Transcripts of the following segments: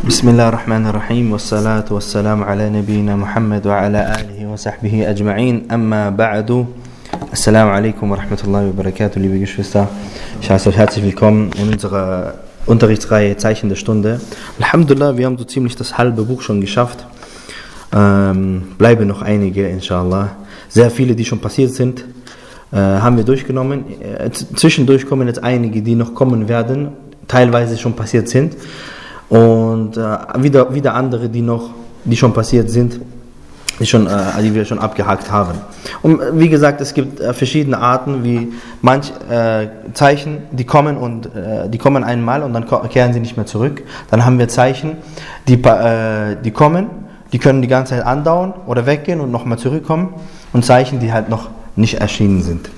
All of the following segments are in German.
Bismillahirrahmanirrahim, wassalatu wassalamu ala nabiyyina Muhammad wa ala alihi wa sahbihi ajma'in, amma ba'du. Assalamu alaikum wa rahmatullahi wa barakatuh, liebe Geschwister. Ich heiße euch herzlich willkommen in unserer Unterrichtsreihe Zeichen der Stunde. Alhamdulillah, wir haben so ziemlich das halbe Buch schon geschafft. Bleiben noch einige, inshallah. Sehr viele, die schon passiert sind, haben wir durchgenommen. Zwischendurch kommen jetzt einige, die noch kommen werden, teilweise schon passiert sind. Und wieder andere, die schon passiert sind, die wir schon abgehakt haben. Und wie gesagt, es gibt verschiedene Arten, wie manche Zeichen, die kommen einmal und dann kehren sie nicht mehr zurück. Dann haben wir Zeichen, die kommen, die können die ganze Zeit andauern oder weggehen und nochmal zurückkommen. Und Zeichen, die halt noch nicht erschienen sind.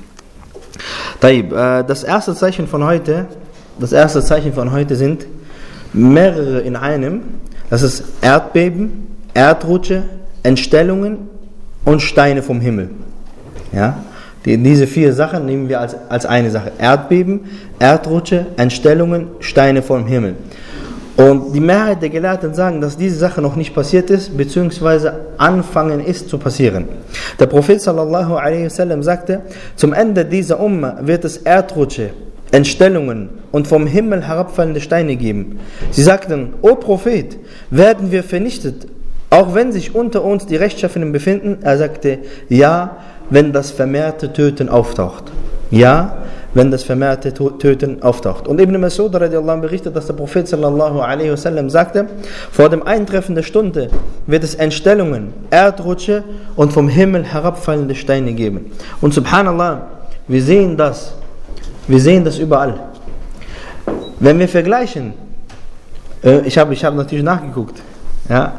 Das erste Zeichen von heute sind mehrere in einem. Das ist Erdbeben, Erdrutsche, Entstellungen und Steine vom Himmel. Ja? Diese 4 Sachen nehmen wir als eine Sache. Erdbeben, Erdrutsche, Entstellungen, Steine vom Himmel. Und die Mehrheit der Gelehrten sagen, dass diese Sache noch nicht passiert ist, beziehungsweise anfangen ist zu passieren. Der Prophet sallallahu alaihi wasallam sagte, zum Ende dieser Umma wird es Erdrutsche, Entstellungen und vom Himmel herabfallende Steine geben. Sie sagten, O Prophet, werden wir vernichtet, auch wenn sich unter uns die Rechtschaffenen befinden? Er sagte, ja, wenn das vermehrte Töten auftaucht. Ja, wenn das vermehrte Töten auftaucht. Und Ibn Mas'ud radiallahu anh berichtet, dass der Prophet sallallahu alaihi wasallam sagte, vor dem Eintreffen der Stunde wird es Entstellungen, Erdrutsche und vom Himmel herabfallende Steine geben. Und subhanallah, wir sehen das überall. Wenn wir vergleichen, ich habe natürlich nachgeguckt, ja.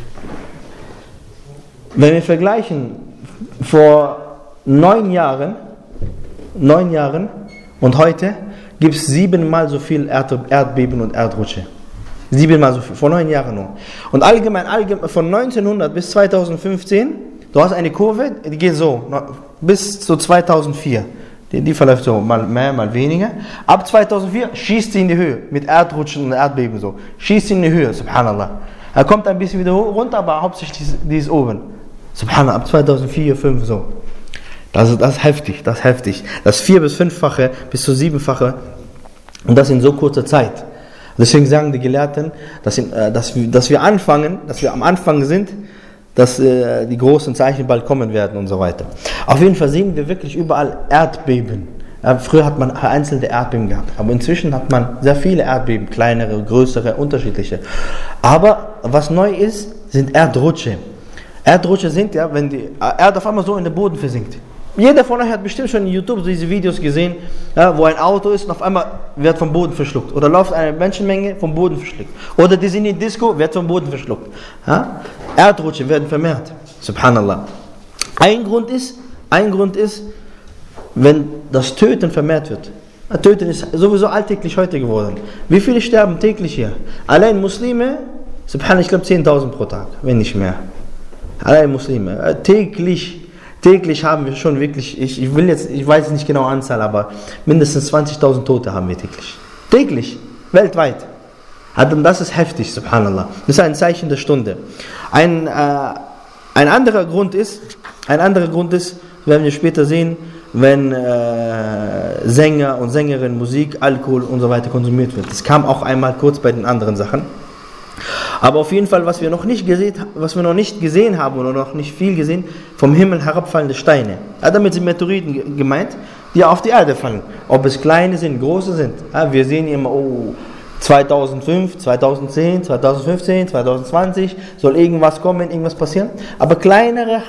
Wenn wir vergleichen vor 9 Jahren und heute, gibt es 7-mal so viel Erdbeben und Erdrutsche. 7-mal so viel, vor 9 Jahren nur. Und allgemein von 1900 bis 2015, du hast eine Kurve, die geht so, bis zu 2004. Die verläuft so, mal mehr, mal weniger. Ab 2004 schießt sie in die Höhe, mit Erdrutschen und Erdbeben so. Schießt sie in die Höhe, subhanallah. Er kommt ein bisschen wieder runter, aber hauptsächlich die ist oben. Subhanallah, ab 2004, 2005 so. Das ist heftig, das ist heftig. Das 4- bis 5-fache, bis zu 7-fache. Und das in so kurzer Zeit. Deswegen sagen die Gelehrten, dass wir am Anfang sind, dass die großen Zeichen bald kommen werden und so weiter. Auf jeden Fall sehen wir wirklich überall Erdbeben. Früher hat man einzelne Erdbeben gehabt, aber inzwischen hat man sehr viele Erdbeben, kleinere, größere, unterschiedliche. Aber was neu ist, sind Erdrutsche. Erdrutsche sind ja, wenn die Erde auf einmal so in den Boden versinkt. Jeder von euch hat bestimmt schon in YouTube diese Videos gesehen, ja, wo ein Auto ist und auf einmal wird vom Boden verschluckt. Oder läuft eine Menschenmenge vom Boden verschluckt. Oder die sind in die Disco, wird vom Boden verschluckt. Ja? Erdrutsche werden vermehrt. Subhanallah. Ein Grund ist, wenn das Töten vermehrt wird. Töten ist sowieso alltäglich heute geworden. Wie viele sterben täglich hier? Allein Muslime, subhanallah, ich glaube 10.000 pro Tag, wenn nicht mehr. Allein Muslime. Täglich haben wir schon wirklich, ich weiß nicht genau Anzahl, aber mindestens 20.000 Tote haben wir täglich. Täglich, weltweit. Und das ist heftig, subhanallah. Das ist ein Zeichen der Stunde. Ein anderer Grund ist, werden wir später sehen, wenn Sänger und Sängerinnen Musik, Alkohol und so weiter konsumiert wird. Das kam auch einmal kurz bei den anderen Sachen. Aber auf jeden Fall, was wir noch nicht gesehen haben oder noch nicht viel gesehen, vom Himmel herabfallende Steine. Damit sind Meteoriten gemeint, die auf die Erde fallen. Ob es kleine sind, große sind. Wir sehen immer, 2005, 2010, 2015, 2020 soll irgendwas kommen, irgendwas passieren. Aber kleinere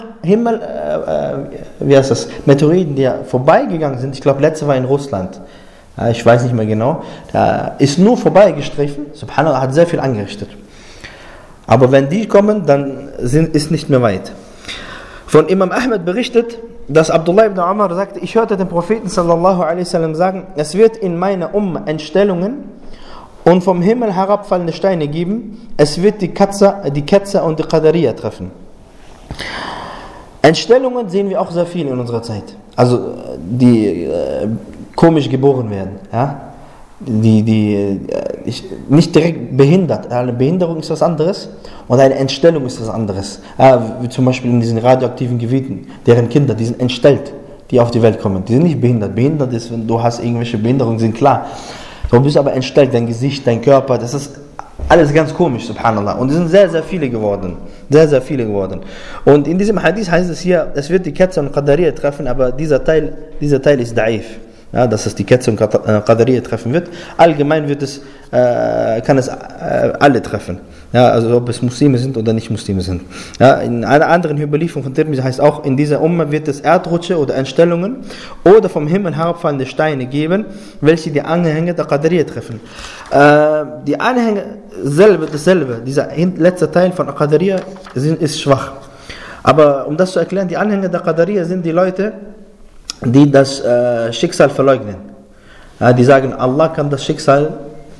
Meteoriten, die ja vorbeigegangen sind, ich glaube, letzte war in Russland. Ich weiß nicht mehr genau. Da ist nur vorbeigestriffen. Subhanallah, hat sehr viel angerichtet. Aber wenn die kommen, dann ist nicht mehr weit. Von Imam Ahmed berichtet, dass Abdullah ibn Umar sagte, ich hörte den Propheten sallallahu alaihi wasallam sagen, es wird in meiner Entstellungen und vom Himmel herabfallende Steine geben. Es wird die Ketzer und die Qadariya treffen. Entstellungen sehen wir auch sehr viel in unserer Zeit. Also die komisch geboren werden. Ja? nicht direkt behindert. Eine Behinderung ist was anderes und eine Entstellung ist was anderes. Wie zum Beispiel in diesen radioaktiven Gebieten, deren Kinder, die sind entstellt, die auf die Welt kommen. Die sind nicht behindert. Behindert ist, wenn du hast irgendwelche Behinderungen, sind klar. Du bist aber entstellt, dein Gesicht, dein Körper, das ist alles ganz komisch, subhanallah. Und es sind sehr, sehr viele geworden. Sehr, sehr viele geworden. Und in diesem Hadith heißt es hier, es wird die Ketzer und Qadariyya treffen, aber dieser Teil ist da'if. Ja, dass es die Ketzer und Qadariyya treffen wird. Allgemein kann es alle treffen. Ja, also ob es Muslime sind oder nicht Muslime sind. Ja, in einer anderen Überlieferung von Tirmidhi heißt auch, in dieser Umma wird es Erdrutsche oder Entstellungen oder vom Himmel herabfallende Steine geben, welche die Anhänger der Qadariyya treffen. Die Anhänger dasselbe, dieser letzte Teil von Qadariyya ist schwach. Aber um das zu erklären, die Anhänger der Qadariyya sind die Leute, die das Schicksal verleugnen. Ja, die sagen, Allah kann das Schicksal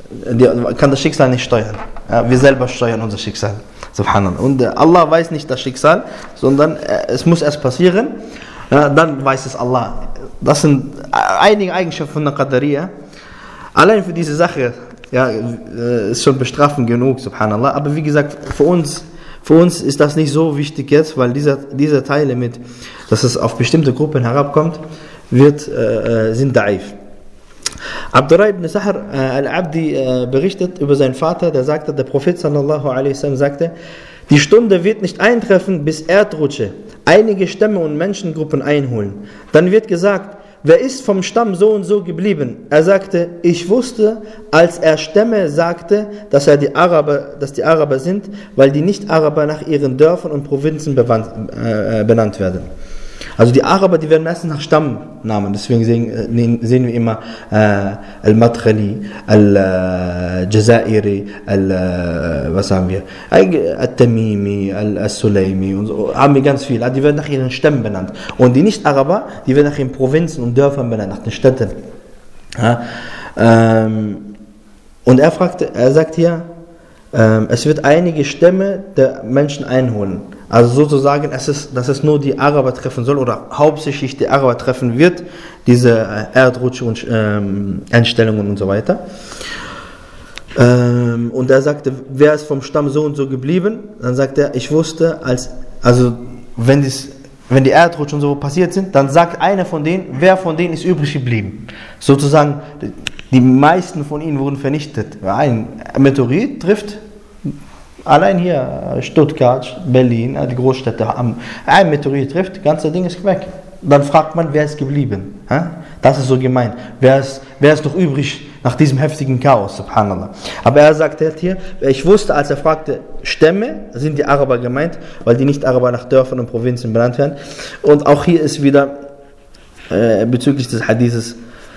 nicht steuern. Ja, wir selber steuern unser Schicksal. Subhanallah. Und Allah weiß nicht das Schicksal, sondern es muss erst passieren, dann weiß es Allah. Das sind einige Eigenschaften von der Qadariyya. Allein für diese Sache ist schon bestrafend genug, subhanallah. Aber wie gesagt, für uns ist das nicht so wichtig jetzt, weil diese Teile mit, dass es auf bestimmte Gruppen herabkommt, sind da'if. Abdurrah ibn Sahr al-Abdi berichtet über seinen Vater, der sagte, der Prophet sallallahu alaihi wasallam sagte, die Stunde wird nicht eintreffen, bis Erdrutsche einige Stämme und Menschengruppen einholen. Dann wird gesagt, wer ist vom Stamm so und so geblieben? Er sagte, ich wusste, als er Stämme sagte, dass die Araber sind, weil die Nicht-Araber nach ihren Dörfern und Provinzen benannt werden. Also die Araber, die werden meistens nach Stammnamen, deswegen sehen wir immer Al-Madkhali, Al-Jazairi, was haben wir? Al-Tamimi, Al-Sulaimi und so, haben wir ganz viel. Die werden nach ihren Stämmen benannt. Und die Nicht-Araber, die werden nach ihren Provinzen und Dörfern benannt, nach den Städten. Und er sagt hier, es wird einige Stämme der Menschen einholen. Also sozusagen, dass es nur die Araber treffen soll oder hauptsächlich die Araber treffen wird, diese Erdrutsche und Entstellungen und so weiter. Und er sagte, wer ist vom Stamm so und so geblieben? Dann sagt er, ich wusste, wenn die Erdrutsche und so passiert sind, dann sagt einer von denen, wer von denen ist übrig geblieben. Sozusagen, die meisten von ihnen wurden vernichtet. Ein Meteorit trifft allein hier Stuttgart, Berlin, die Großstädte haben. Ein Meteorit trifft, das ganze Ding ist weg. Dann fragt man, wer ist geblieben? Das ist so gemeint. Wer ist noch übrig nach diesem heftigen Chaos? Subhanallah. Aber er sagt hier, ich wusste, als er fragte, Stämme, sind die Araber gemeint, weil die Nicht-Araber nach Dörfern und Provinzen benannt werden. Und auch hier ist wieder bezüglich des Hadithes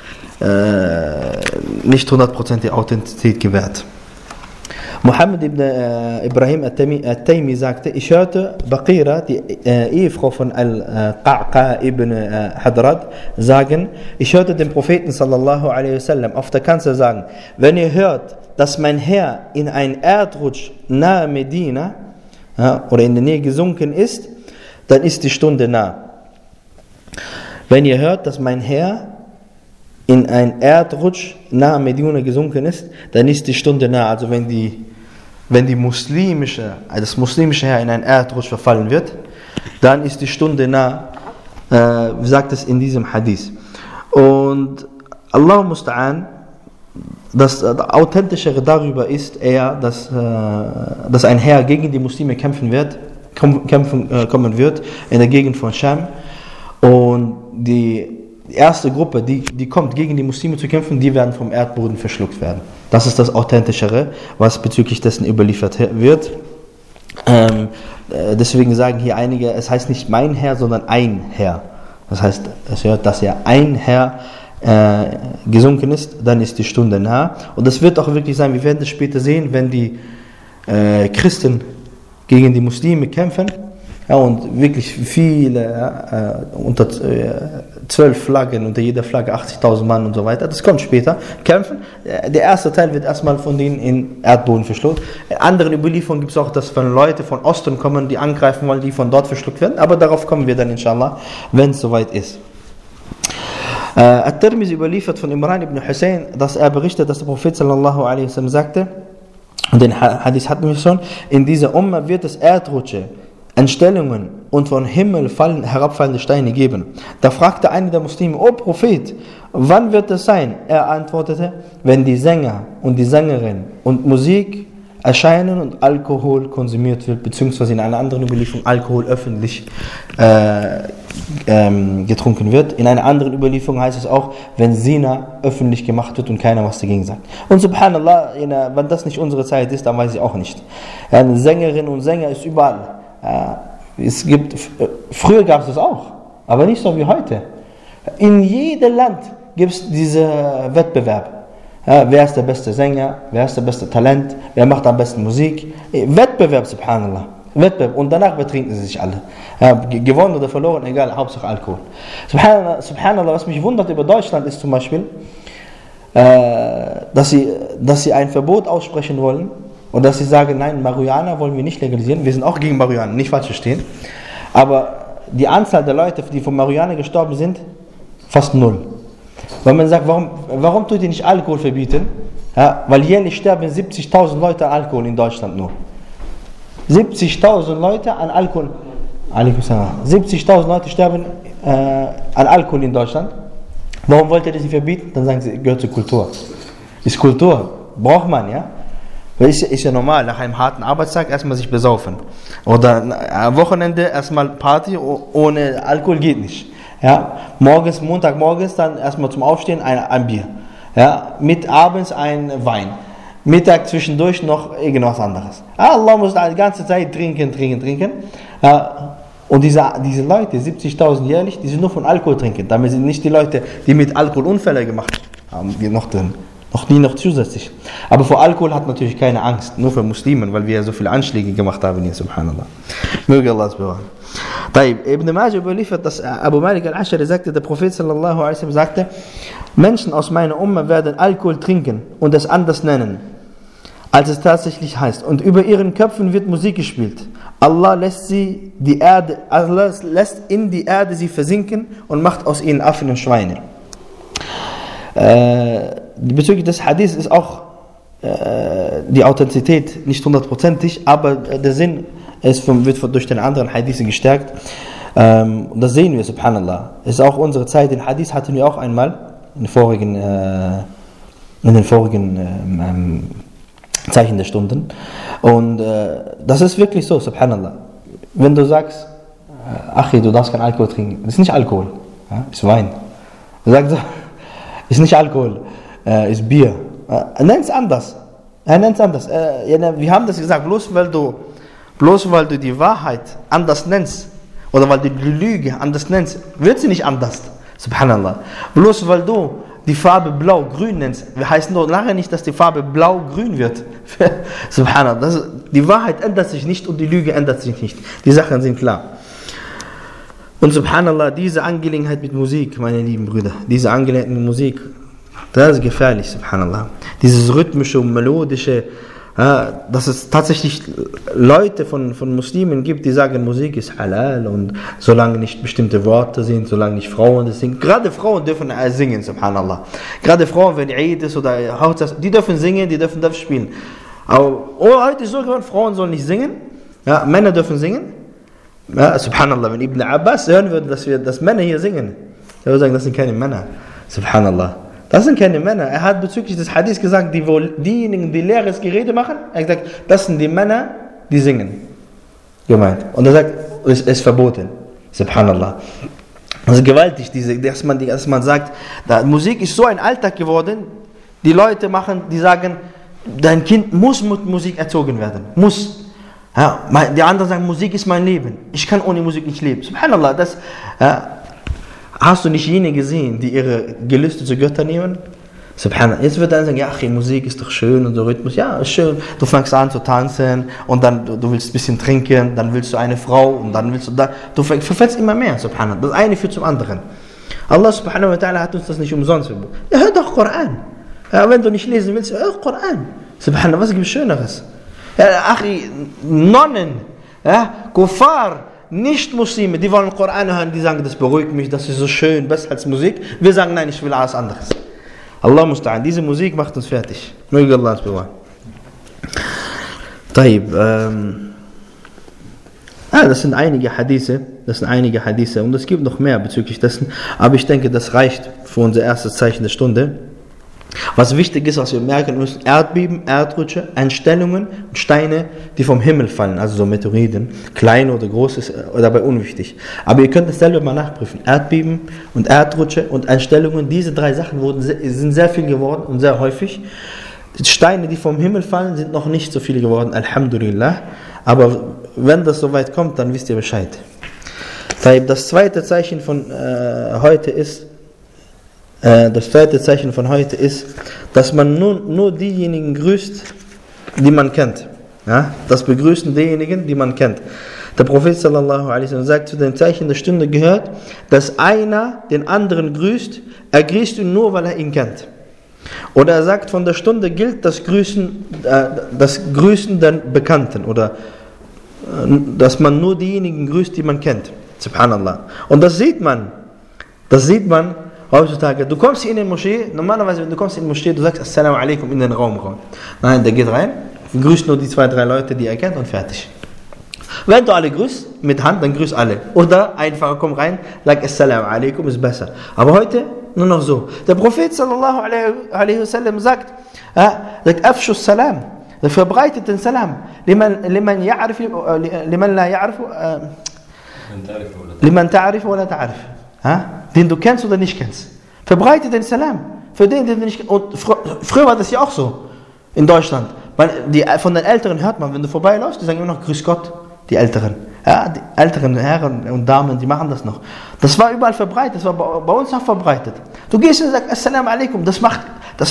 nicht 100% Authentizität gewährt. Muhammad ibn Ibrahim al-Taymi sagte, ich hörte Baqira, die Ehefrau von Al-Qa'qa ibn Hadrad, sagen, ich hörte den Propheten sallallahu alaihi wasallam auf der Kanzel sagen, wenn ihr hört, dass mein Herr in einen Erdrutsch nahe Medina oder in der Nähe gesunken ist, dann ist die Stunde nah. Wenn ihr hört, dass mein Herr in einen Erdrutsch nahe Medina gesunken ist, dann ist die Stunde nah. Also wenn das muslimische Heer in einen Erdrutsch verfallen wird, dann ist die Stunde nah, wie sagt es in diesem Hadith. Und Allah musta'an, das Authentischere darüber ist eher, dass ein Heer gegen die Muslime kommen wird in der Gegend von Scham. Und die erste Gruppe, die kommt, gegen die Muslime zu kämpfen, die werden vom Erdboden verschluckt werden. Das ist das Authentischere, was bezüglich dessen überliefert wird. Deswegen sagen hier einige, es heißt nicht mein Herr, sondern ein Herr. Das heißt, es hört, dass ja ein Herr gesunken ist, dann ist die Stunde nah. Und das wird auch wirklich sein, wir werden es später sehen, wenn die Christen gegen die Muslime kämpfen, und wirklich viele, unter 12 Flaggen, unter jeder Flagge 80.000 Mann und so weiter, das kommt später, kämpfen. Der erste Teil wird erstmal von denen in Erdboden verschluckt. In anderen Überlieferungen gibt es auch, dass wenn Leute von Osten kommen, die angreifen wollen, die von dort verschluckt werden, aber darauf kommen wir dann inshallah, wenn es soweit ist. At-Tirmidhi überliefert von Imran ibn Hussein, dass er berichtet, dass der Prophet sallallahu alaihi wasallam sagte, und den Hadith hatten wir schon, in dieser Umma wird es Erdrutsche, Entstellungen und von Himmel herabfallende Steine geben. Da fragte einer der Muslime, O Prophet, wann wird das sein? Er antwortete, wenn die Sänger und die Sängerin und Musik erscheinen und Alkohol konsumiert wird, beziehungsweise in einer anderen Überlieferung Alkohol öffentlich getrunken wird. In einer anderen Überlieferung heißt es auch, wenn Zina öffentlich gemacht wird und keiner was dagegen sagt. Und subhanallah, wenn das nicht unsere Zeit ist, dann weiß ich auch nicht. Eine Sängerin und Sänger ist überall. Früher gab es das auch, aber nicht so wie heute. In jedem Land gibt es diesen Wettbewerb. Wer ist der beste Sänger, wer ist der beste Talent, wer macht am besten Musik. Wettbewerb, subhanallah. Wettbewerb. Und danach betrinken sie sich alle. Gewonnen oder verloren, egal, Hauptsache Alkohol. Subhanallah, was mich wundert über Deutschland ist zum Beispiel, dass sie ein Verbot aussprechen wollen und dass sie sagen, nein, Marihuana wollen wir nicht legalisieren. Wir sind auch gegen Marihuana, nicht falsch verstehen. Aber die Anzahl der Leute, die von Marihuana gestorben sind, fast null. Weil man sagt, warum tut ihr nicht Alkohol verbieten? Ja, weil jährlich sterben 70.000 Leute an Alkohol in Deutschland nur. 70.000 Leute an Alkohol. 70.000 Leute sterben an Alkohol in Deutschland. Warum wollt ihr das nicht verbieten? Dann sagen sie, gehört zur Kultur. Ist Kultur. Braucht man, ja? Weil ist ja normal, nach einem harten Arbeitstag erstmal sich besaufen. Oder am Wochenende erstmal Party, ohne Alkohol geht nicht. Ja, Montagmorgens dann erstmal zum Aufstehen ein Bier. Ja, abends ein Wein. Mittag zwischendurch noch irgendwas anderes. Allah muss die ganze Zeit trinken. Ja, und diese Leute, 70.000 jährlich, die sind nur von Alkohol trinken. Damit sind nicht die Leute, die mit Alkohol Unfälle gemacht haben, noch drin. Noch zusätzlich. Aber vor Alkohol hat natürlich keine Angst, nur für Muslimen, weil wir ja so viele Anschläge gemacht haben hier, subhanallah. Möge Allah es bewahren. Ibn Majah überliefert, dass Abu Malik al-Ashari sagte, der Prophet sallallahu alaihi wasallam sagte, Menschen aus meiner Umma werden Alkohol trinken und es anders nennen, als es tatsächlich heißt. Und über ihren Köpfen wird Musik gespielt. Allah lässt in die Erde sie versinken und macht aus ihnen Affen und Schweine. Bezüglich des Hadiths ist auch die Authentizität nicht hundertprozentig, aber der Sinn wird durch den anderen Hadithen gestärkt. Und das sehen wir, subhanallah. Es ist auch unsere Zeit. Den Hadith hatten wir auch einmal in den vorigen Zeichen der Stunden. Und das ist wirklich so, subhanallah. Wenn du sagst, Achi, du darfst kein Alkohol trinken, das ist nicht Alkohol, ja, ist Wein. Du sagst, ist nicht Alkohol, ist Bier. Nenn es anders. Wir haben das gesagt, bloß weil du die Wahrheit anders nennst, oder weil du die Lüge anders nennst, wird sie nicht anders. Subhanallah. Bloß weil du die Farbe blau-grün nennst, heißt nur lange nicht, dass die Farbe blau-grün wird. Subhanallah. Die Wahrheit ändert sich nicht und die Lüge ändert sich nicht. Die Sachen sind klar. Und subhanallah, diese Angelegenheit mit Musik, meine lieben Brüder, diese Angelegenheit mit Musik, das ist gefährlich, subhanallah. Dieses rhythmische und melodische, dass es tatsächlich Leute von Muslimen gibt, die sagen, Musik ist halal und solange nicht bestimmte Worte sind, solange nicht Frauen das singen. Gerade Frauen dürfen singen, subhanallah. Gerade Frauen, wenn Eid ist oder Hochzeit, die dürfen singen, die dürfen das spielen. Aber heute ist so geworden, Frauen sollen nicht singen, ja, Männer dürfen singen. Ja, subhanallah, wenn Ibn Abbas hören würde, dass Männer hier singen, er würde sagen, das sind keine Männer. Subhanallah. Das sind keine Männer. Er hat bezüglich des Hadiths gesagt, diejenigen, die leeres Gerede machen, er hat gesagt, das sind die Männer, die singen. Gemeint. Und er sagt, es ist verboten. Subhanallah. Das ist gewaltig, dass man sagt, Musik ist so ein Alltag geworden, die Leute die sagen, dein Kind muss mit Musik erzogen werden. Muss. Ja, die anderen sagen, Musik ist mein Leben. Ich kann ohne Musik nicht leben. Subhanallah, hast du nicht jene gesehen, die ihre Gelüste zu Göttern nehmen? Subhanallah. Jetzt wird dann sagen, ja, Musik ist doch schön und so Rhythmus. Ja, ist schön. Du fängst an zu tanzen und dann du willst ein bisschen trinken, dann willst du eine Frau und dann willst du da. Du verfällst immer mehr, subhanallah. Das eine führt zum anderen. Allah subhanahu wa ta'ala hat uns das nicht umsonst verboten. Ja, hör doch Koran. Ja, wenn du nicht lesen willst, hör Koran. Subhanallah, was gibt es Schöneres? Ja, Nonnen, ja, Kuffar, Nicht-Muslime, die wollen Koran hören, die sagen, das beruhigt mich, das ist so schön, besser als Musik. Wir sagen, nein, ich will alles anderes. Allah musta'an, diese Musik macht uns fertig. Möge Allah uns bewahren. Das sind einige Hadithe und es gibt noch mehr bezüglich dessen, aber ich denke, das reicht für unser erstes Zeichen der Stunde. Was wichtig ist, was wir merken müssen: Erdbeben, Erdrutsche, Entstellungen und Steine, die vom Himmel fallen, also so Meteoriten, klein oder groß, ist dabei unwichtig. Aber ihr könnt es selber mal nachprüfen. Erdbeben und Erdrutsche und Entstellungen, diese drei Sachen sind sehr viel geworden und sehr häufig. Die Steine, die vom Himmel fallen, sind noch nicht so viele geworden, Alhamdulillah. Aber wenn das soweit kommt, dann wisst ihr Bescheid. Das zweite Zeichen von heute ist, dass man nur diejenigen grüßt, die man kennt. Ja? Das Begrüßen derjenigen, die man kennt. Der Prophet sallallahu alaihi wasallam sagt, zu den Zeichen der Stunde gehört, dass einer den anderen grüßt, er grüßt ihn nur, weil er ihn kennt. Oder er sagt, von der Stunde gilt das Grüßen der Bekannten, oder dass man nur diejenigen grüßt, die man kennt. Subhanallah. Und das sieht man heutzutage. Du kommst in die Moschee, normalerweise, wenn du kommst in die Moschee, du sagst Assalamu alaikum in den Raum rein. Nein, der geht rein, grüßt nur die 2, 3 Leute, die er kennt, und fertig. Wenn du alle grüßt, mit Hand, dann grüß alle. Oder einfach komm rein, sag Assalamu alaikum, ist besser. Aber heute nur noch so. Der Prophet sallallahu alaihi wasallam sagt Afshu salam, verbreitet den Salam. Liman la ya'rifu, liman ta'rifu wa la ta'rif. Den du kennst oder nicht kennst. Verbreite den Salam. Für den du nicht kennst. Und früher war das ja auch so in Deutschland. Von den Älteren hört man, wenn du vorbeiläufst, die sagen immer noch Grüß Gott, die Älteren. Ja, die älteren Herren und Damen, die machen das noch. Das war überall verbreitet, das war bei uns auch verbreitet. Du gehst und sagst Assalamu alaikum, das macht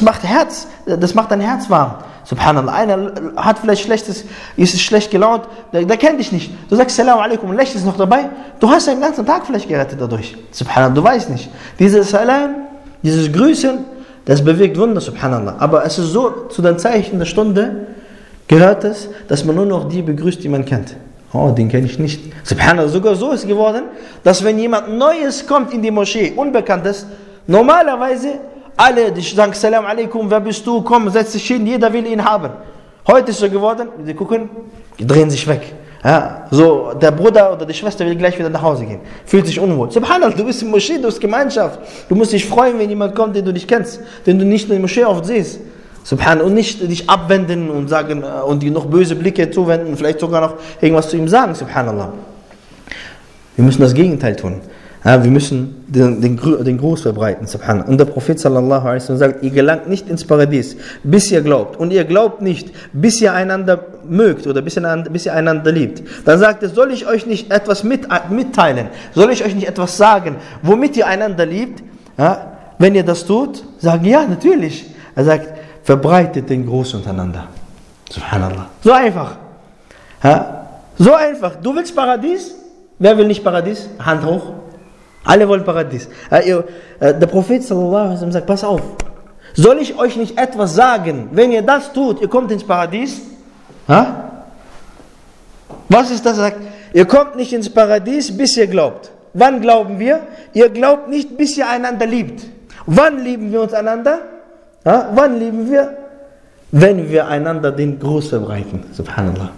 dein Herz warm. Subhanallah, einer hat vielleicht ist schlecht gelaunt, der kennt dich nicht. Du sagst Assalamu alaikum und lächelst noch dabei, du hast deinen ganzen Tag vielleicht gerettet dadurch. Subhanallah, du weißt nicht. Dieses Salam, dieses Grüßen, das bewirkt Wunder, subhanallah. Aber es ist so, zu den Zeichen der Stunde gehört es, dass man nur noch die begrüßt, die man kennt. Oh, den kenne ich nicht. Subhanallah, sogar so ist geworden, dass wenn jemand Neues kommt in die Moschee, Unbekanntes, normalerweise alle, die sagen Salam alaikum, wer bist du, komm, setz dich hin, jeder will ihn haben. Heute ist so geworden, die gucken, die drehen sich weg. Ja, so, der Bruder oder die Schwester will gleich wieder nach Hause gehen, fühlt sich unwohl. Subhanallah, du bist in Moschee, du bist Gemeinschaft. Du musst dich freuen, wenn jemand kommt, den du nicht kennst, den du nicht in der Moschee oft siehst. Subhanallah, und nicht dich abwenden und sagen und dir noch böse Blicke zuwenden, vielleicht sogar noch irgendwas zu ihm sagen, subhanallah. Wir müssen das Gegenteil tun. Ja, wir müssen den Gruß verbreiten, subhanallah. Und der Prophet sallallahu alaihi wasallam sagt, ihr gelangt nicht ins Paradies, bis ihr glaubt. Und ihr glaubt nicht, bis ihr einander mögt oder bis ihr einander liebt. Dann sagt er, soll ich euch nicht etwas mitteilen? Soll ich euch nicht etwas sagen, womit ihr einander liebt? Ja, wenn ihr das tut, sagen, ja, natürlich. Er sagt, verbreitet den Gruß untereinander. Subhanallah. So einfach. Ja? So einfach. Du willst Paradies? Wer will nicht Paradies? Hand hoch. Alle wollen Paradies. Der Prophet sallallahu alaihi wasallam sagt, pass auf. Soll ich euch nicht etwas sagen? Wenn ihr das tut, ihr kommt ins Paradies? Ha? Was ist das? Er sagt, ihr kommt nicht ins Paradies, bis ihr glaubt. Wann glauben wir? Ihr glaubt nicht, bis ihr einander liebt. Wann lieben wir uns einander? Ja, wann lieben wir? Wenn wir einander den Gruß verbreiten. Subhanallah.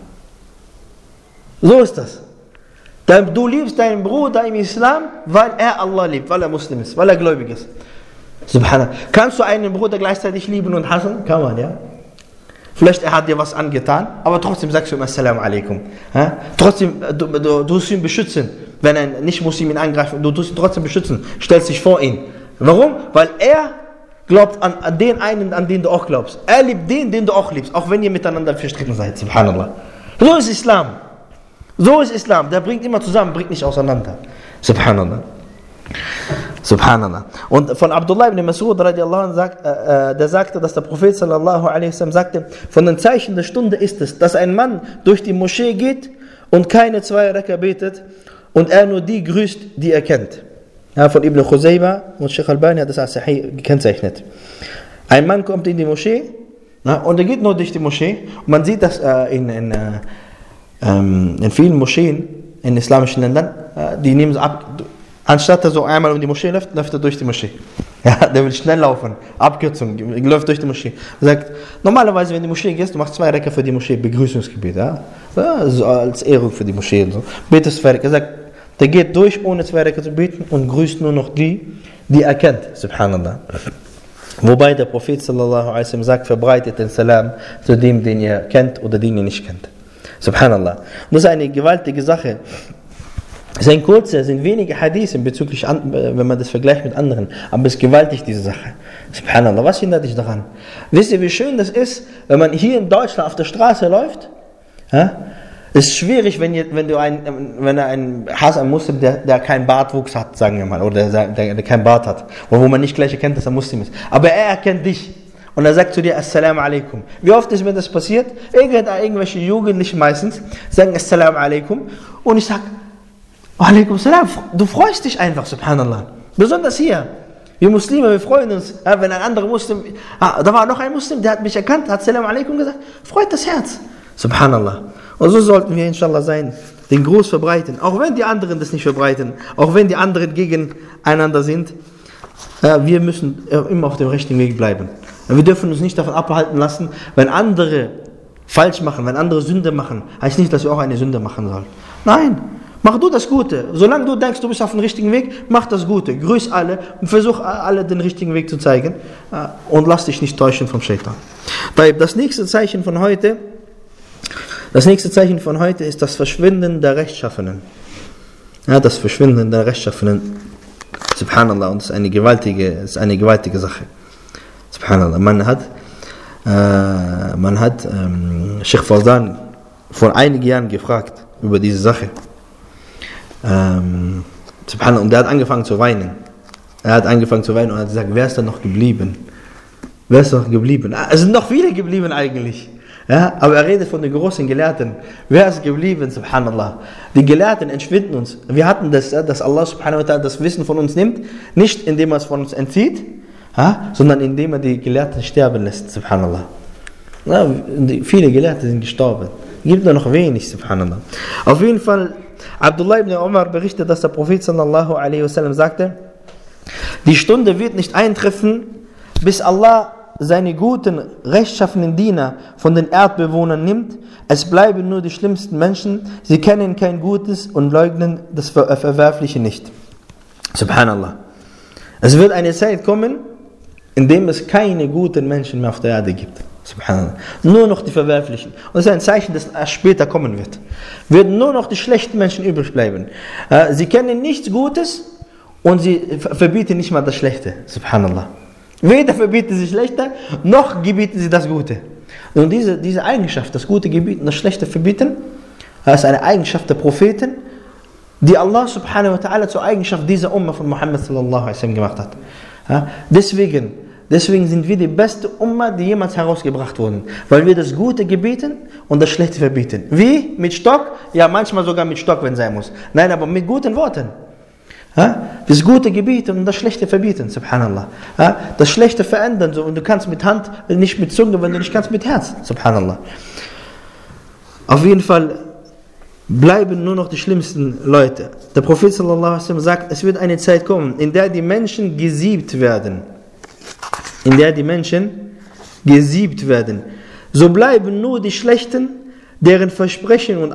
So ist das. Du liebst deinen Bruder im Islam, weil er Allah liebt, weil er Muslim ist, weil er gläubig ist. Subhanallah. Kannst du einen Bruder gleichzeitig lieben und hassen? Kann man, ja. Vielleicht er hat dir was angetan, aber trotzdem sagst du ihm Assalamu alaikum. Ja? Trotzdem, du tust ihn beschützen, wenn ein Nicht-Muslim ihn angreift, du tust ihn trotzdem beschützen, stellst dich vor ihn. Warum? Weil er glaubt an den einen, an den du auch glaubst. Er liebt den du auch liebst, auch wenn ihr miteinander verstritten seid. Subhanallah. So ist Islam. So ist Islam. Der bringt immer zusammen, bringt nicht auseinander. Subhanallah. Subhanallah. Und von Abdullah ibn Mas'ud radiallahu anhu der sagte, dass der Prophet sallallahu alaihi wasallam sagte, von den Zeichen der Stunde ist es, dass ein Mann durch die Moschee geht und keine 2 Raka betet und er nur die grüßt, die er kennt. Ja, von Ibn Khuzayba und Sheikh Albani hat das als Sahih gekennzeichnet. Ein Mann kommt in die Moschee und er geht nur durch die Moschee und man sieht das in vielen Moscheen, in islamischen Ländern, die nehmen so ab, anstatt er so einmal um die Moschee läuft, läuft er durch die Moschee. Ja, der will schnell laufen, Abkürzung, läuft durch die Moschee. Er sagt, normalerweise, wenn du in die Moschee gehst, du machst 2 Recker für die Moschee, Begrüßungsgebet, ja, so als Ehrung für die Moschee und so. Betest 2 Recker. Er sagt, der geht durch, ohne 2 Recker zu beten und grüßt nur noch die er kennt, subhanallah. Wobei der Prophet sallallahu alaihi wasallam sagt, verbreitet den Salam zu dem, den ihr kennt oder den ihr nicht kennt. Subhanallah. Und das ist eine gewaltige Sache. Es sind wenige Hadithe bezüglich, wenn man das vergleicht mit anderen, aber es ist gewaltig, diese Sache. Subhanallah, was hindert dich daran? Wisst ihr, wie schön das ist, wenn man hier in Deutschland auf der Straße läuft? Ja? Es ist schwierig, wenn ein Muslim, der keinen Bartwuchs hat, sagen wir mal, oder der keinen Bart hat, wo man nicht gleich erkennt, dass er Muslim ist. Aber er erkennt dich und er sagt zu dir, Assalamu alaikum. Wie oft ist mir das passiert? Irgendwelche Jugendlichen meistens sagen Assalamu alaikum und ich sage, alaikum salam, du freust dich einfach, subhanallah. Besonders hier. Wir Muslime, wir freuen uns, wenn ein anderer Muslim, da war noch ein Muslim, der hat mich erkannt, hat Salam alaikum gesagt, freut das Herz. Subhanallah. Und so sollten wir inshallah sein, den Gruß verbreiten, auch wenn die anderen das nicht verbreiten, auch wenn die anderen gegeneinander sind. Wir müssen immer auf dem richtigen Weg bleiben. Wir dürfen uns nicht davon abhalten lassen, wenn andere falsch machen, wenn andere Sünde machen, heißt nicht, dass wir auch eine Sünde machen sollen. Nein, mach du das Gute. Solange du denkst, du bist auf dem richtigen Weg, mach das Gute. Grüß alle und versuch alle den richtigen Weg zu zeigen und lass dich nicht täuschen vom Shaitan. Das nächste Zeichen von heute ist das Verschwinden der Rechtschaffenen. Ja, das Verschwinden der Rechtschaffenen. Subhanallah, und das ist eine gewaltige Sache. Subhanallah. Man hat Sheikh Fawzan vor einigen Jahren gefragt über diese Sache. Subhanallah, und der hat angefangen zu weinen. Und hat gesagt, wer ist da noch geblieben? Es sind noch viele geblieben eigentlich. Ja, aber er redet von den großen Gelehrten. Wer ist geblieben, subhanallah? Die Gelehrten entschwinden uns. Wir hatten das, dass Allah subhanahu wa ta'ala das Wissen von uns nimmt, nicht indem er es von uns entzieht, sondern indem er die Gelehrten sterben lässt, subhanallah. Ja, viele Gelehrte sind gestorben. Gibt nur noch wenig, subhanallah. Auf jeden Fall, Abdullah ibn Umar berichtet, dass der Prophet sallallahu alaihi wasallam sagte, die Stunde wird nicht eintreffen, bis Allah seine guten, rechtschaffenen Diener von den Erdbewohnern nimmt. Es bleiben nur die schlimmsten Menschen. Sie kennen kein Gutes und leugnen das Verwerfliche nicht. Subhanallah. Es wird eine Zeit kommen, in dem es keine guten Menschen mehr auf der Erde gibt. Subhanallah. Nur noch die Verwerflichen. Und das ist ein Zeichen, das erst später kommen wird. Werden nur noch die schlechten Menschen übrig bleiben. Sie kennen nichts Gutes und sie verbieten nicht mal das Schlechte. Subhanallah. Weder verbieten sie Schlechte, noch gebieten sie das Gute. Und diese Eigenschaft, das Gute gebieten, das Schlechte verbieten, das ist eine Eigenschaft der Propheten, die Allah subhanahu wa ta'ala zur Eigenschaft dieser Umma von Muhammad sallallahu alaihi wasallam gemacht hat. Ja, deswegen sind wir die beste Umma, die jemals herausgebracht wurden. Weil wir das Gute gebieten und das Schlechte verbieten. Wie? Mit Stock? Ja, manchmal sogar mit Stock, wenn es sein muss. Nein, aber mit guten Worten. Ja, das Gute gebieten und das Schlechte verbieten, subhanallah. Ja, das Schlechte verändern, so, und du kannst mit Hand, nicht mit Zunge, wenn du nicht kannst mit Herz, subhanallah. Auf jeden Fall bleiben nur noch die schlimmsten Leute. Der Prophet sallallahu alaihi wasallam sagt, es wird eine Zeit kommen, in der die Menschen gesiebt werden. So bleiben nur die Schlechten, deren Versprechungen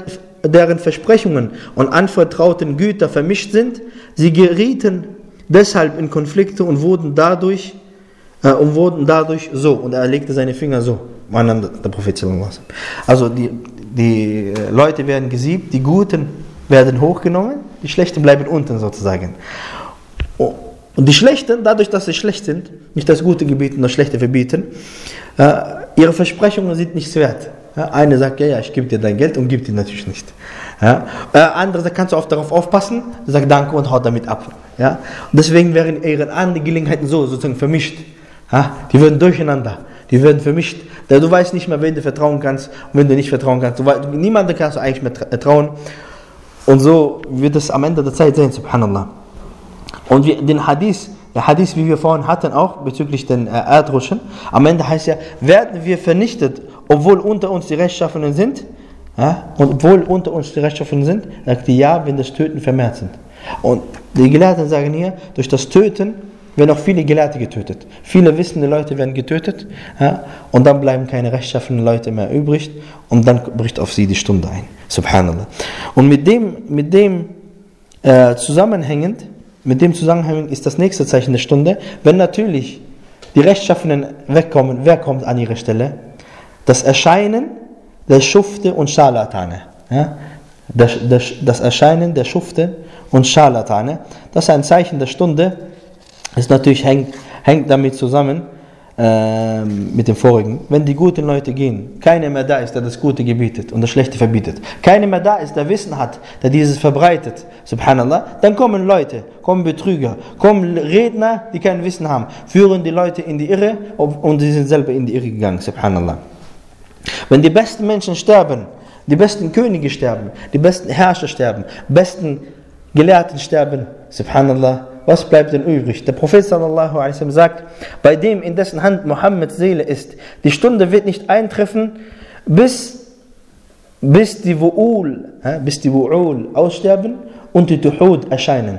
und anvertrauten Güter vermischt sind. Sie gerieten deshalb in Konflikte und wurden dadurch so. Und er legte seine Finger so. Der Prophet sallallahu alaihi wasallam. Also die Leute werden gesiebt, die Guten werden hochgenommen, die Schlechten bleiben unten sozusagen. Und die Schlechten, dadurch, dass sie schlecht sind, nicht das Gute gebieten, das Schlechte verbieten, ihre Versprechungen sind nichts wert. Eine sagt, ja, ich gebe dir dein Geld und gibt dir natürlich nicht. Andere sagt, kannst du darauf aufpassen, sagt danke und haut damit ab. Und deswegen werden ihre Angelegenheiten sozusagen vermischt. Die werden durcheinander, die werden vermischt. Du weißt nicht mehr, wen du vertrauen kannst und wen du nicht vertrauen kannst. Niemandem kannst du eigentlich mehr trauen. Und so wird es am Ende der Zeit sein, subhanallah. Und der Hadith, wie wir vorhin hatten, auch bezüglich den Erdrutschen, am Ende heißt ja, werden wir vernichtet, obwohl unter uns die Rechtschaffenen sind? Ja? Und obwohl unter uns die Rechtschaffenen sind, sagt die ja, wenn das Töten vermehrt sind. Und die Gelehrten sagen hier, durch das Töten werden auch viele Gelehrte getötet. Viele wissende Leute werden getötet, ja? Und dann bleiben keine rechtschaffenen Leute mehr übrig und dann bricht auf sie die Stunde ein. Subhanallah. Und mit dem zusammenhängend ist das nächste Zeichen der Stunde, wenn natürlich die Rechtschaffenen wegkommen, wer kommt an ihre Stelle? Das Erscheinen der Schufte und Scharlatane. Ja? Das Erscheinen der Schufte und Scharlatane, das ist ein Zeichen der Stunde, das natürlich hängt damit zusammen, mit dem vorigen. Wenn die guten Leute gehen, keiner mehr da ist, der das Gute gebietet und das Schlechte verbietet, keiner mehr da ist, der Wissen hat, der dieses verbreitet, subhanallah, dann kommen Leute, kommen Betrüger, kommen Redner, die kein Wissen haben, führen die Leute in die Irre und sie sind selber in die Irre gegangen, subhanallah. Wenn die besten Menschen sterben, die besten Könige sterben, die besten Herrscher sterben, besten Gelehrten sterben, subhanallah, was bleibt denn übrig? Der Prophet sallallahu alaihi wasallam sagt, bei dem in dessen Hand Mohammeds Seele ist, die Stunde wird nicht eintreffen, bis die Wu'ul aussterben und die Tuhud erscheinen.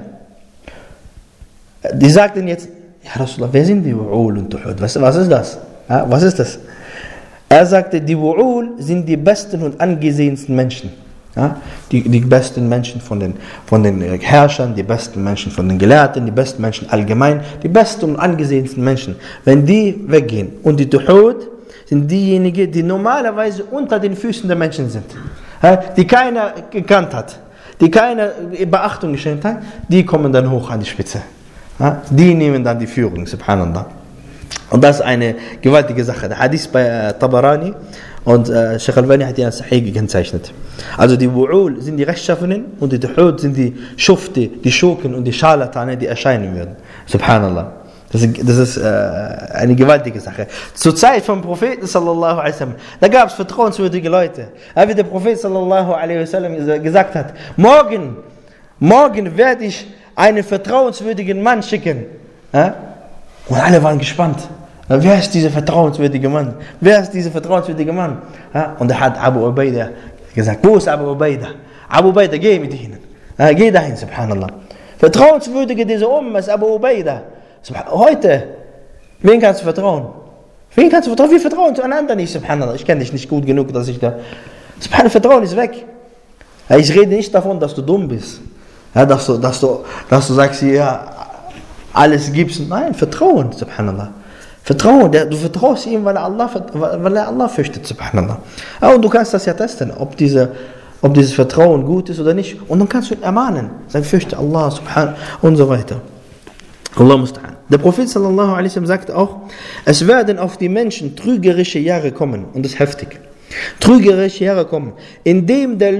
Die sagten jetzt, ja Rasulullah, wer sind die Wu'ul und Tuhud? Was ist das? Was ist das? Er sagte, die Wu'ul sind die besten und angesehensten Menschen. Ja, die besten Menschen von den Herrschern, die besten Menschen von den Gelehrten, die besten Menschen allgemein, die besten und angesehensten Menschen. Wenn die weggehen und die Tuhud sind diejenigen, die normalerweise unter den Füßen der Menschen sind, ja, die keiner gekannt hat, die keine Beachtung geschenkt hat, die kommen dann hoch an die Spitze. Ja, die nehmen dann die Führung, subhanallah. Und das ist eine gewaltige Sache. Der Hadith bei Tabarani und Sheikh Albani hat ihn als Sahih gekennzeichnet. Also die Wu'ul sind die Rechtschaffenen und die Tuhud sind die Schufte, die Schurken und die Scharlatane, die erscheinen werden. Subhanallah. Das ist eine gewaltige Sache. Zur Zeit vom Propheten sallallahu alaihi wasallam, da gab es vertrauenswürdige Leute. Wie der Prophet sallallahu alaihi wasallam gesagt hat, morgen werde ich einen vertrauenswürdigen Mann schicken. Und alle waren gespannt. Wer ist dieser vertrauenswürdige Mann? Wer ist dieser vertrauenswürdige Mann? Und da hat Abu Ubaidah gesagt, wo ist Abu Ubaidah? Abu Ubaidah, geh mit ihnen. Geh dahin, subhanallah. Vertrauenswürdige dieser ist Abu Ubaidah. Heute, wen kannst du vertrauen? Wen kannst du vertrauen? Wir vertrauen zueinander nicht, subhanallah. Ich kenne dich nicht gut genug, dass ich da... Subhanallah, Vertrauen ist weg. Ich rede nicht davon, dass du dumm bist. Dass du sagst, ja, alles gibst. Nein, Vertrauen, subhanallah. Vertrauen, du vertraust ihm, weil er Allah fürchtet, subhanallah. Und du kannst das ja testen, ob dieses Vertrauen gut ist oder nicht. Und dann kannst du ihn ermahnen. Sag, fürchte Allah, subhanallah, und so weiter. Allah musta'an. Der Prophet sallallahu alaihi wasallam sagt auch, es werden auf die Menschen trügerische Jahre kommen. Und das ist heftig. Trügerische Jahre kommen, indem dem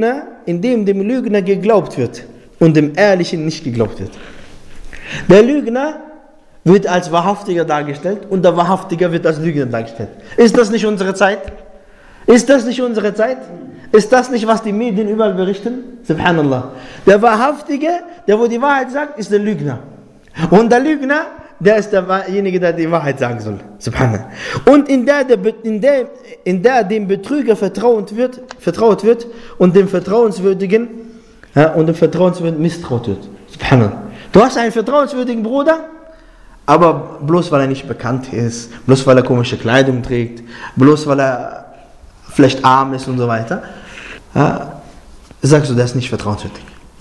Lügner geglaubt wird und dem Ehrlichen nicht geglaubt wird. Der Lügner wird als Wahrhaftiger dargestellt und der Wahrhaftiger wird als Lügner dargestellt. Ist das nicht unsere Zeit? Ist das nicht unsere Zeit? Ist das nicht, was die Medien überall berichten? Subhanallah. Der Wahrhaftige, der wo die Wahrheit sagt, ist der Lügner. Und der Lügner, der ist derjenige, der die Wahrheit sagen soll. Subhanallah. Und in der dem Betrüger vertraut wird und dem Vertrauenswürdigen misstraut wird. Subhanallah. Du hast einen vertrauenswürdigen Bruder, aber bloß weil er nicht bekannt ist, bloß weil er komische Kleidung trägt, bloß weil er vielleicht arm ist und so weiter, sagst du, der ist nicht vertrauenswürdig.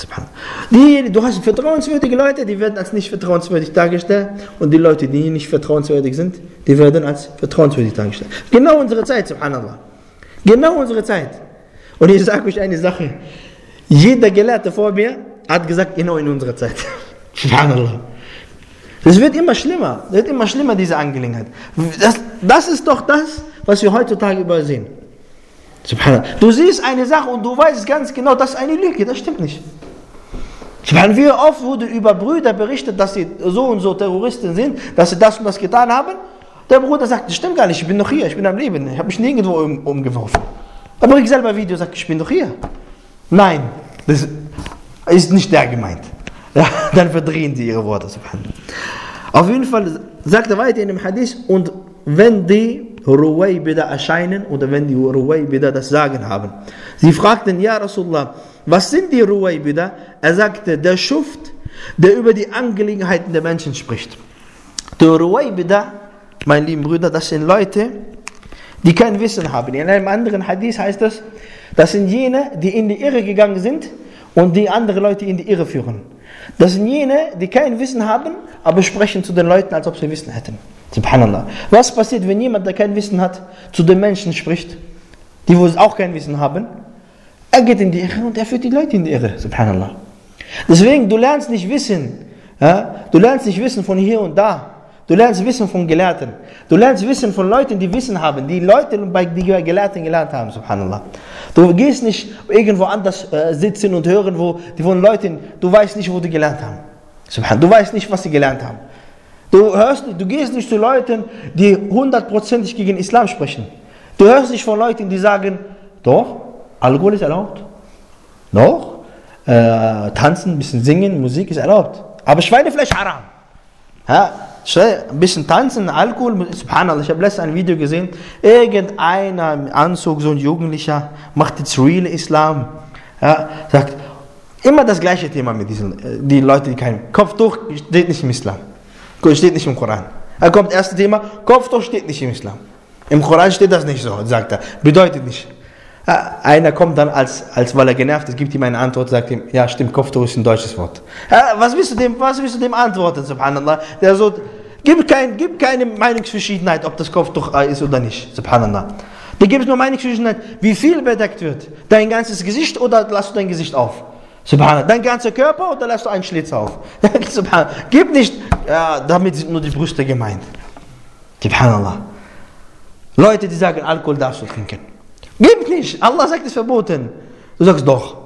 Du hast vertrauenswürdige Leute, die werden als nicht vertrauenswürdig dargestellt, und die Leute, die nicht vertrauenswürdig sind, die werden als vertrauenswürdig dargestellt. Genau unsere Zeit, subhanallah. Genau unsere Zeit. Und ich sage euch eine Sache, jeder Gelehrte vor mir hat gesagt, genau in unserer Zeit. Subhanallah. Das wird immer schlimmer, diese Angelegenheit. Das ist doch das, was wir heutzutage übersehen. Subhanallah. Du siehst eine Sache und du weißt ganz genau, das ist eine Lüge, das stimmt nicht. Subhanallah. Wie oft wurde über Brüder berichtet, dass sie so und so Terroristen sind, dass sie das und das getan haben. Der Bruder sagt, das stimmt gar nicht, ich bin noch hier, ich bin am Leben, ich habe mich nirgendwo umgeworfen. Aber ich selber Video sagt, ich bin doch hier. Nein, das ist nicht der gemeint. Ja, dann verdrehen sie ihre Worte. Auf jeden Fall sagt er weiter in dem Hadith, und wenn die Ruwaybida erscheinen oder wenn die Ruwaybida das Sagen haben. Sie fragten, ja Rasulullah, was sind die Ruwaybida? Er sagte, der Schuft, der über die Angelegenheiten der Menschen spricht. Die Ruwaybida, meine lieben Brüder, das sind Leute, die kein Wissen haben. In einem anderen Hadith heißt es, das sind jene, die in die Irre gegangen sind und die andere Leute in die Irre führen. Das sind jene, die kein Wissen haben, aber sprechen zu den Leuten, als ob sie Wissen hätten. Subhanallah. Was passiert, wenn jemand, der kein Wissen hat, zu den Menschen spricht, die wohl auch kein Wissen haben? Er geht in die Irre und er führt die Leute in die Irre. Subhanallah. Deswegen, du lernst nicht Wissen. Ja? Du lernst nicht Wissen von hier und da. Du lernst Wissen von Gelehrten. Du lernst Wissen von Leuten, die Wissen haben. Die Leute, die Gelehrten gelernt haben. Subhanallah. Du gehst nicht irgendwo anders sitzen und hören, wo die von Leuten, du weißt nicht, wo die gelernt haben. Subhanallah. Du weißt nicht, was sie gelernt haben. Du gehst nicht zu Leuten, die 100% gegen Islam sprechen. Du hörst nicht von Leuten, die sagen, doch, Alkohol ist erlaubt. Doch, tanzen, ein bisschen singen, Musik ist erlaubt. Aber Schweinefleisch haram. Ja, ein bisschen tanzen, Alkohol, subhanallah. Ich habe letztens ein Video gesehen, irgendeiner im Anzug, so ein Jugendlicher, macht jetzt Real Islam. Ja, sagt, immer das gleiche Thema mit die Leute, die kein Kopftuch steht nicht im Islam. Steht nicht im Koran. Er kommt, erste Thema, Kopftuch steht nicht im Islam. Im Koran steht das nicht so, sagt er. Bedeutet nicht. Einer kommt dann, weil er genervt ist, gibt ihm eine Antwort, sagt ihm, ja stimmt, Kopftuch ist ein deutsches Wort. Was willst du dem antworten, subhanallah? Der so, gibt keine Meinungsverschiedenheit, ob das Kopftuch ist oder nicht, subhanallah. Da gibt es nur Meinungsverschiedenheit, wie viel bedeckt wird. Dein ganzes Gesicht oder lässt du dein Gesicht auf? Subhanallah. Dein ganzer Körper oder lässt du einen Schlitz auf? Subhanallah. Gib nicht, damit sind nur die Brüste gemeint. Subhanallah. Leute, die sagen, Alkohol darfst du trinken. Gib nicht. Allah sagt, es ist verboten. Du sagst doch.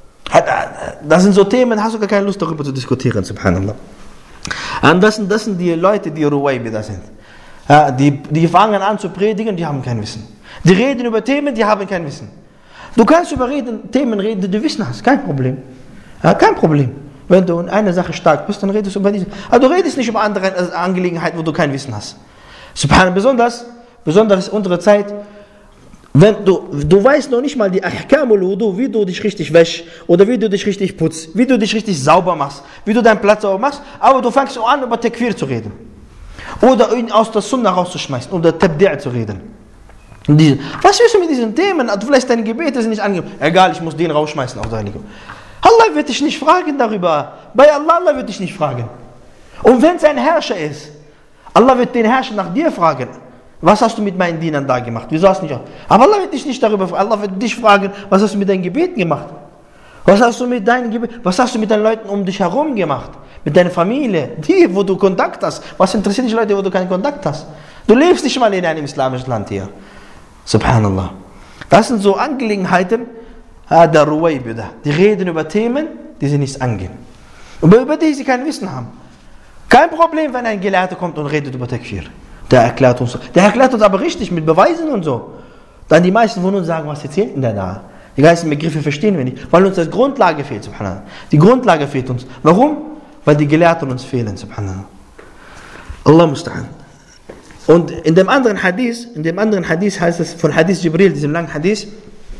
Das sind so Themen, hast du gar keine Lust darüber zu diskutieren, subhanallah. Und das sind die Leute, die Ruwaybida sind. Die fangen an zu predigen, die haben kein Wissen. Die reden über Themen, die haben kein Wissen. Du kannst über Themen reden, die du Wissen hast, kein Problem. Kein Problem. Wenn du in einer Sache stark bist, dann redest du über diese. Aber du redest nicht über andere Angelegenheiten, wo du kein Wissen hast. Subhanallah, besonders unsere Zeit, wenn du weißt noch nicht mal die Ahkamul Wudu, wie du dich richtig wäschst, oder wie du dich richtig putzt, wie du dich richtig sauber machst, wie du deinen Platz sauber machst, aber du fängst an, über Takfir zu reden. Oder ihn aus der Sunnah rauszuschmeißen, oder Tabdi' zu reden. Was willst du mit diesen Themen? Vielleicht deine Gebete sind nicht angenehm. Egal, ich muss den rausschmeißen aus der Religion. Allah wird dich nicht fragen darüber. Bei Allah wird dich nicht fragen. Und wenn es ein Herrscher ist, Allah wird den Herrscher nach dir fragen. Was hast du mit meinen Dienern da gemacht? Wieso hast du nicht? Aber Allah wird dich nicht darüber fragen. Allah wird dich fragen, was hast du mit deinen Gebeten gemacht? Was hast du mit deinen Leuten um dich herum gemacht? Mit deiner Familie? Die, wo du Kontakt hast. Was interessiert dich Leute, wo du keinen Kontakt hast? Du lebst nicht mal in einem islamischen Land hier. Subhanallah. Das sind so Angelegenheiten der Ruwaybida. Die reden über Themen, die sie nicht angehen. Und über die sie kein Wissen haben. Kein Problem, wenn ein Gelehrter kommt und redet über Takfir. Der erklärt uns aber richtig mit Beweisen und so. Dann die meisten von uns sagen, was erzählt denn der da? Die ganzen Begriffe verstehen wir nicht, weil uns die Grundlage fehlt, subhanallah. Die Grundlage fehlt uns. Warum? Weil die Gelehrten uns fehlen, subhanallah. Allah musta'an. Und in dem anderen Hadith heißt es, von Hadith Jibril, diesem langen Hadith,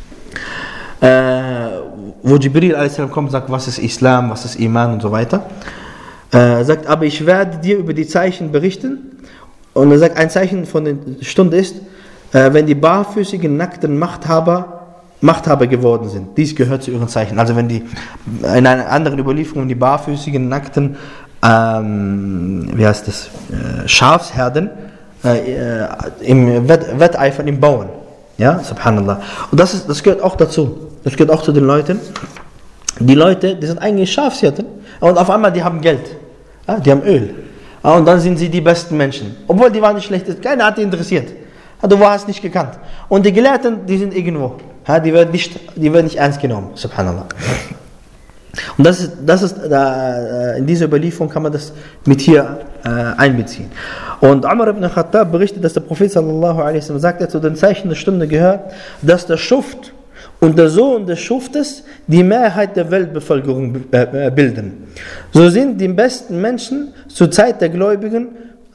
wo Jibril a.s. kommt und sagt, was ist Islam, was ist Iman und so weiter. Sagt, aber ich werde dir über die Zeichen berichten. Und er sagt, ein Zeichen von der Stunde ist, wenn die barfüßigen, nackten Machthaber geworden sind. Dies gehört zu ihren Zeichen. Also wenn die, in einer anderen Überlieferung, die barfüßigen, nackten, Schafsherden, im Wetteifern im Bauen. Ja, subhanallah. Und das gehört auch dazu. Das gehört auch zu den Leuten. Die Leute, die sind eigentlich Schafshirten und auf einmal die haben Geld. Ja, die haben Öl. Ja, und dann sind sie die besten Menschen. Obwohl die waren nicht schlecht. Keiner hat die interessiert. Ja, du warst nicht gekannt. Und die Gelehrten, die sind irgendwo. Ja, die werden nicht ernst genommen. Subhanallah. Und das ist in dieser Überlieferung kann man das mit hier einbeziehen. Und Umar ibn Khattab berichtet, dass der Prophet sallallahu alaihi wasallam sagte, zu den Zeichen der Stunde gehört, dass der Schuft und der Sohn des Schuftes die Mehrheit der Weltbevölkerung bilden. So sind die besten Menschen zur Zeit der Gläubigen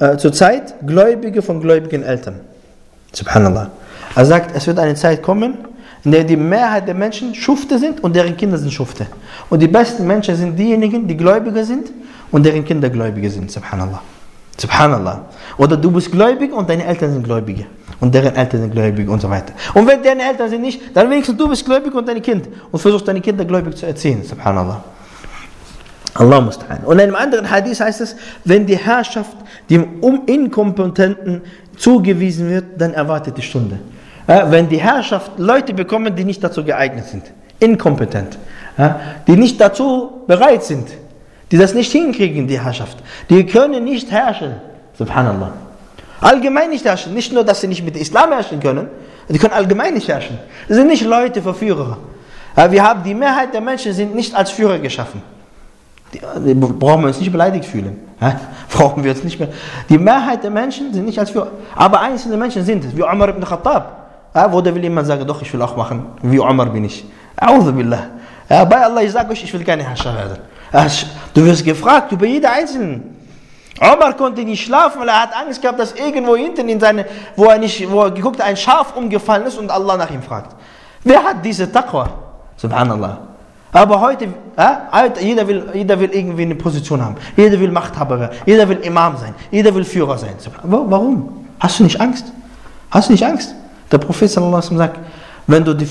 zurzeit Gläubige von gläubigen Eltern. Subhanallah. Er sagt, es wird eine Zeit kommen, in der die Mehrheit der Menschen Schufte sind und deren Kinder sind Schufte. Und die besten Menschen sind diejenigen, die Gläubige sind und deren Kinder Gläubige sind. Subhanallah. Subhanallah. Oder du bist gläubig und deine Eltern sind Gläubige. Und deren Eltern sind Gläubige und so weiter. Und wenn deine Eltern sind nicht, dann wenigstens du bist gläubig und deine Kinder. Und versuchst deine Kinder gläubig zu erziehen. Subhanallah. Allah musta'an. Und in einem anderen Hadith heißt es, wenn die Herrschaft dem Inkompetenten zugewiesen wird, dann erwartet die Stunde. Wenn die Herrschaft Leute bekommen, die nicht dazu geeignet sind, inkompetent, die nicht dazu bereit sind, die das nicht hinkriegen, die Herrschaft, die können nicht herrschen, subhanallah. Allgemein nicht herrschen, nicht nur, dass sie nicht mit Islam herrschen können, die können allgemein nicht herrschen. Das sind nicht Leute für Führer. Die Mehrheit der Menschen sind nicht als Führer geschaffen. Die brauchen wir uns nicht beleidigt fühlen. Brauchen wir uns nicht mehr. Die Mehrheit der Menschen sind nicht als Führer. Aber einzelne Menschen sind es, wie Umar ibn Khattab. Wo da will jemand sagen, doch, ich will auch machen, wie Umar bin ich. A'udhu billah. Bei Allah, ich sage euch, ich will keine Herrscher werden. Du wirst gefragt über jeder Einzelnen. Umar konnte nicht schlafen, weil er hat Angst gehabt, dass irgendwo hinten in seine, wo er geguckt hat, ein Schaf umgefallen ist und Allah nach ihm fragt. Wer hat diese Taqwa? Subhanallah. Aber heute, jeder will irgendwie eine Position haben. Jeder will Machthaber werden. Jeder will Imam sein. Jeder will Führer sein. Warum? Hast du nicht Angst? Hast du nicht Angst? Der Prophet sallallahu alaihi wasallam sagt, wenn du die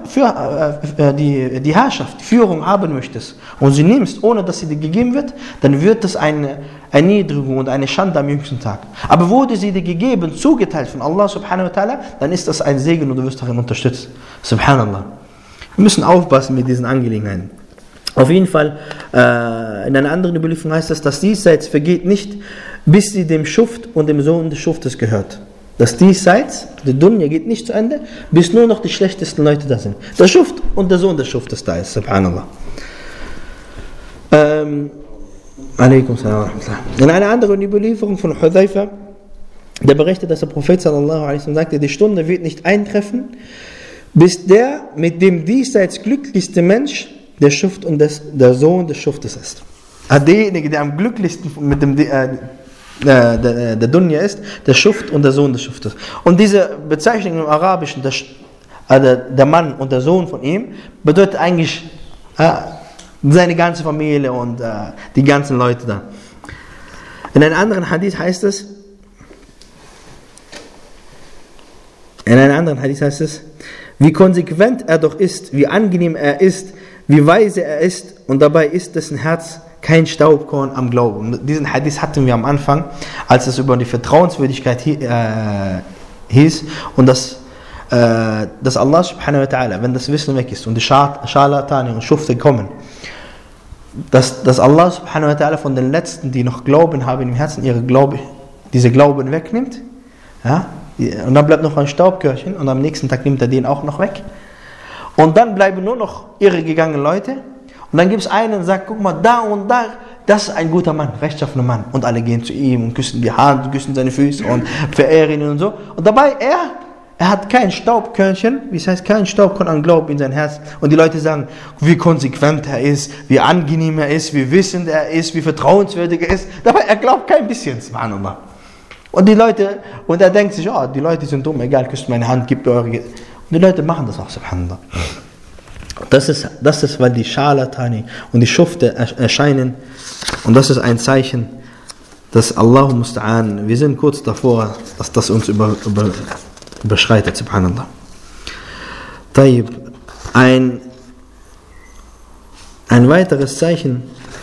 Herrschaft, Führung haben möchtest und sie nimmst, ohne dass sie dir gegeben wird, dann wird das eine Erniedrigung und eine Schande am jüngsten Tag. Aber wurde sie dir gegeben, zugeteilt von Allah subhanahu wa ta'ala, dann ist das ein Segen und du wirst darin unterstützt. Subhanallah. Wir müssen aufpassen mit diesen Angelegenheiten. Auf jeden Fall, in einer anderen Überlieferung heißt es, dass Diesseits vergeht nicht, bis sie dem Schuft und dem Sohn des Schuftes gehört. Das Diesseits, die Dunya geht nicht zu Ende, bis nur noch die schlechtesten Leute da sind. Der Schuft und der Sohn des Schuftes da ist, subhanallah. Alaikum salam. In einer anderen Überlieferung von Hudhaifa, der berichtet, dass der Prophet sallallahu alaihi wasallam sagte, die Stunde wird nicht eintreffen, bis der mit dem diesseits glücklichste Mensch der Schuft und der Sohn des Schuftes ist. Derjenige, der am glücklichsten mit dem der Dunya ist, der Schuft und der Sohn des Schuftes. Und diese Bezeichnung im Arabischen, der Mann und der Sohn von ihm, bedeutet eigentlich seine ganze Familie und die ganzen Leute da. In einem anderen Hadith heißt es, wie konsequent er doch ist, wie angenehm er ist, wie weise er ist, und dabei ist dessen Herz kein Staubkorn am Glauben. Und diesen Hadith hatten wir am Anfang, als es über die Vertrauenswürdigkeit hieß und dass Allah subhanahu wa ta'ala, wenn das Wissen weg ist und die Scharlatane und Schufte kommen, dass Allah subhanahu wa ta'ala von den Letzten, die noch Glauben haben im Herzen, diese Glauben wegnimmt, ja, und dann bleibt noch ein Staubkörnchen und am nächsten Tag nimmt er den auch noch weg. Und dann bleiben nur noch irregegangene Leute. Und dann gibt es einen und sagt, guck mal, da und da, das ist ein guter Mann, rechtschaffener Mann. Und alle gehen zu ihm und küssen die Hand, küssen seine Füße und verehren ihn und so. Und dabei, er hat kein Staubkörnchen, wie es heißt, kein Staubkorn an Glauben in sein Herz. Und die Leute sagen, wie konsequent er ist, wie angenehm er ist, wie wissend er ist, wie vertrauenswürdig er ist. Dabei, er glaubt kein bisschen, subhanallah. Und er denkt sich, die Leute sind dumm, egal, küsst meine Hand, gibt eure... Und die Leute machen das auch, subhanallah. Das ist, weil die Scharlatani und die Schufte erscheinen. Und das ist ein Zeichen, dass Allah musta'an, wir sind kurz davor, dass das uns überschreitet, subhanallah. Taib, ein weiteres Zeichen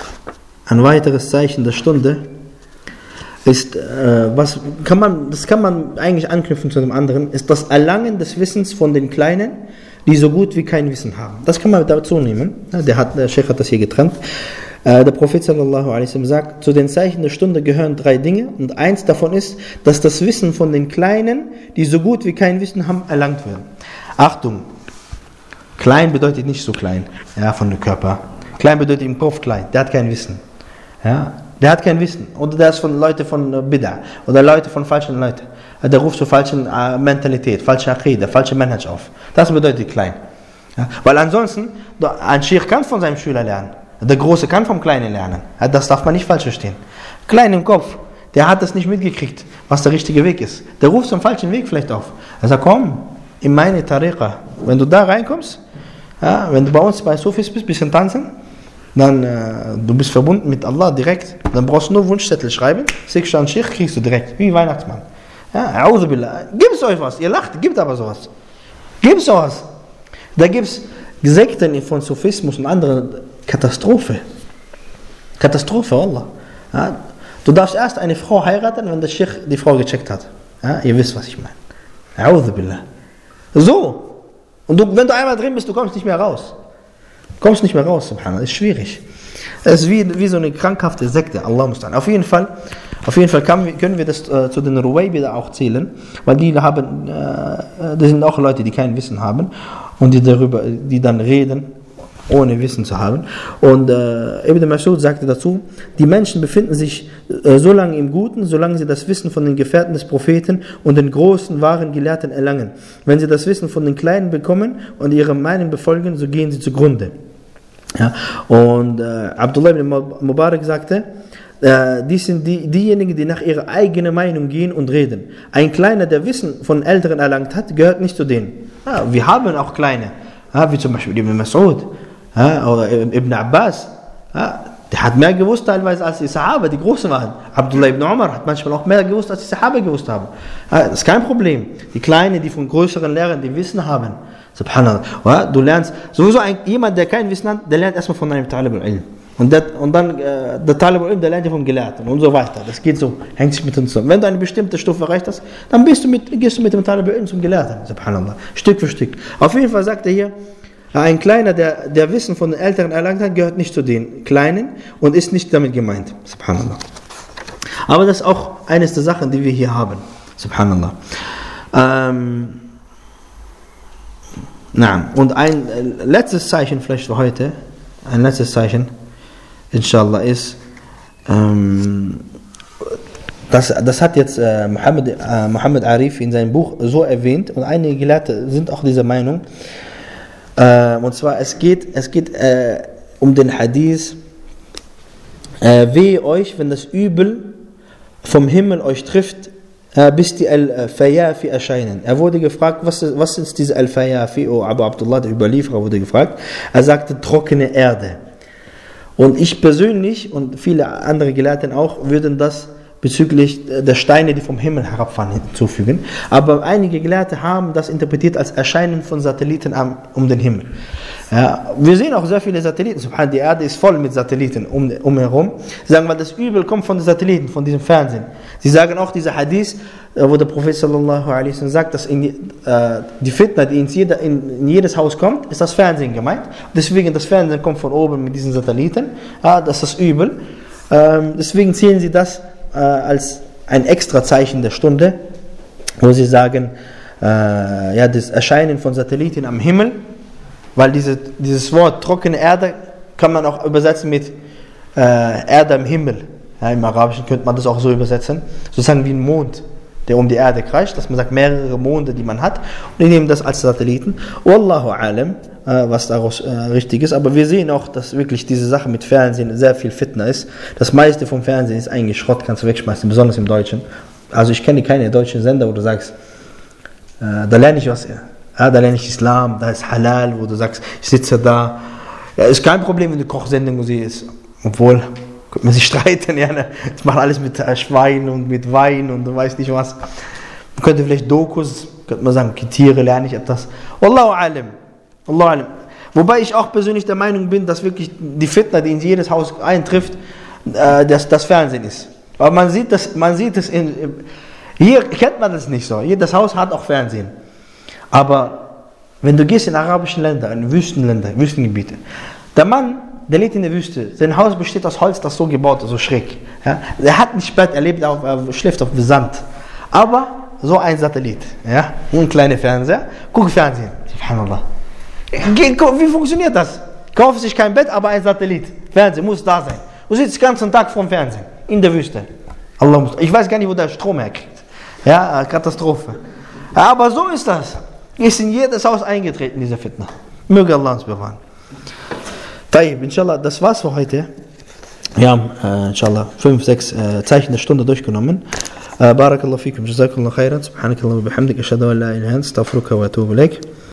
der Stunde ist, das kann man eigentlich anknüpfen zu dem anderen, ist das Erlangen des Wissens von den Kleinen, die so gut wie kein Wissen haben. Das kann man dazu nehmen. Der Sheikh hat das hier getrennt. Der Prophet sallallahu alaihi wasallam sagt, zu den Zeichen der Stunde gehören 3 Dinge und eins davon ist, dass das Wissen von den Kleinen, die so gut wie kein Wissen haben, erlangt wird. Achtung, klein bedeutet nicht so klein, von dem Körper. Klein bedeutet im Kopf klein, der hat kein Wissen. Der hat kein Wissen. Oder der ist von Leuten von Bid'ah. Oder Leute von falschen Leuten. Der ruft zur falschen Mentalität, falsche Aqida, falsche Manhaj auf. Das bedeutet klein. Weil ansonsten, ein Sheikh kann von seinem Schüler lernen. Der Große kann vom Kleinen lernen. Das darf man nicht falsch verstehen. Klein im Kopf. der hat das nicht mitgekriegt, was der richtige Weg ist. Der ruft zum falschen Weg vielleicht auf. Er sagt, komm, in meine Tariqa. Wenn du da reinkommst, ja, wenn du bei uns bei Sufis bist, bisschen tanzen, dann du bist verbunden mit Allah direkt, dann brauchst du nur Wunschzettel schreiben, schickst du an Sheikh, kriegst du direkt, wie Weihnachtsmann. Ja, A'udhu Billah. Gibt es euch was? Ihr lacht, gibt aber sowas. Gibt es sowas? Da gibt es Sekten von Sufismus und andere Katastrophe. Katastrophe, Allah. Ja, du darfst erst eine Frau heiraten, wenn der Sheikh die Frau gecheckt hat. Ja, ihr wisst, was ich meine. A'udhu Billah. So. Und wenn du einmal drin bist, du kommst nicht mehr raus. Kommst nicht mehr raus, subhanallah. Ist schwierig. Es ist wie so eine krankhafte Sekte. Allah muss dann. Auf jeden Fall können wir das zu den Ruwaybida auch zählen, weil das sind auch Leute, die kein Wissen haben und die dann reden, ohne Wissen zu haben. Und Ibn Mas'ud sagte dazu, die Menschen befinden sich so lange im Guten, solange sie das Wissen von den Gefährten des Propheten und den großen, wahren Gelehrten erlangen. Wenn sie das Wissen von den Kleinen bekommen und ihre Meinung befolgen, so gehen sie zugrunde. Ja, und Abdullah ibn Mubarak sagte, dies sind diejenigen, die nach ihrer eigenen Meinung gehen und reden. Ein Kleiner, der Wissen von Älteren erlangt hat, gehört nicht zu denen. Ja, wir haben auch Kleine, wie zum Beispiel Ibn Mas'ud oder Ibn Abbas. Ja, der hat mehr gewusst teilweise als die Sahaba, die Großen waren. Abdullah ibn Umar hat manchmal auch mehr gewusst, als die Sahaba gewusst haben. Ja, das ist kein Problem. Die Kleinen, die von größeren Lehrern, die Wissen haben. Subhanallah. Ja, du lernst, sowieso jemand, der kein Wissen hat, der lernt erstmal von einem Talib al-Ilm. Und dann der Talib al-Ilm, der lernt ja vom Gelehrten und so weiter. Das geht so, hängt sich mit uns zusammen. Wenn du eine bestimmte Stufe erreicht hast, dann gehst du mit dem Talib al-Ilm zum Gelehrten. Subhanallah. Stück für Stück. Auf jeden Fall sagt er hier, ein Kleiner, der Wissen von den Älteren erlangt hat, gehört nicht zu den Kleinen und ist nicht damit gemeint. Subhanallah. Aber das ist auch eines der Sachen, die wir hier haben. Subhanallah. Und ein letztes Zeichen vielleicht für heute, inshallah, ist, das hat jetzt Muhammad Arif in seinem Buch so erwähnt und einige Gelehrte sind auch dieser Meinung. Und zwar, es geht um den Hadith, wehe euch, wenn das Übel vom Himmel euch trifft, bis die Al-Fayafi erscheinen. Er wurde gefragt, was ist diese Al-Fayafi? Abu Abdullah, der Überlieferer, wurde gefragt. Er sagte, trockene Erde. Und ich persönlich und viele andere Gelehrten auch würden das bezüglich der Steine, die vom Himmel herabfahren, hinzufügen. Aber einige Gelehrte haben das interpretiert als Erscheinen von Satelliten um den Himmel. Ja, wir sehen auch sehr viele Satelliten. Die Erde ist voll mit Satelliten umherum. Sie sagen, weil das Übel kommt von den Satelliten, von diesem Fernsehen. Sie sagen auch, dieser Hadith, wo der Prophet sallallahu alaihi wasallam sagt, dass die Fitna, die in jedes Haus kommt, ist das Fernsehen gemeint. Deswegen, das Fernsehen kommt von oben mit diesen Satelliten. Ja, das ist das Übel. Deswegen zählen sie das als ein extra Zeichen der Stunde, wo sie sagen, das Erscheinen von Satelliten am Himmel, weil dieses Wort trockene Erde kann man auch übersetzen mit Erde am Himmel. Ja, im Arabischen könnte man das auch so übersetzen, sozusagen wie ein Mond, der um die Erde kreist, dass man sagt, mehrere Monde, die man hat, und die nehmen das als Satelliten. Wallahu alam, was daraus richtig ist, aber wir sehen auch, dass wirklich diese Sache mit Fernsehen sehr viel Fitna ist. Das meiste vom Fernsehen ist eigentlich Schrott, kannst du wegschmeißen, besonders im Deutschen. Also ich kenne keine deutschen Sender, wo du sagst, da lerne ich was, da lerne ich Islam, da ist Halal, wo du sagst, ich sitze da. Ja, ist kein Problem, wenn du Kochsendung siehst, obwohl, könnte man sich streiten, das macht alles mit Schwein und mit Wein und du weißt nicht was. Man könnte vielleicht Dokus, könnte man sagen, Tiere lerne ich etwas. Wallahu alim. Wobei ich auch persönlich der Meinung bin, dass wirklich die Fitna, die in jedes Haus eintrifft, das Fernsehen ist. Aber man sieht es hier kennt man das nicht so. Jedes Haus hat auch Fernsehen. Aber wenn du gehst in arabischen Länder, in Wüstengebiete, der Mann, der lebt in der Wüste, sein Haus besteht aus Holz, das so gebaut ist, so schräg. Ja? Er hat nicht Bett, er schläft auf dem Sand. Aber so ein Satellit, ein kleiner Fernseher, guck Fernsehen, subhanallah. Wie funktioniert das? Kauft sich kein Bett, aber ein Satellit. Fernsehen muss da sein. Du sitzt den ganzen Tag vorm Fernsehen, in der Wüste. Ich weiß gar nicht, wo der Strom herkriegt. Ja, Katastrophe. Aber so ist das. Ist in jedes Haus eingetreten, diese Fitna. Möge Allah uns bewahren. Tayyib, inshallah, das war's für heute. Wir haben, inshallah, 5, 6 Zeichen der Stunde durchgenommen. Barakallahu fikum, jazakallahu khairan, subhanakallahu wa bihamdik, ashhadu an la ilaha illa anta, astaghfiruka wa atubu ilaik.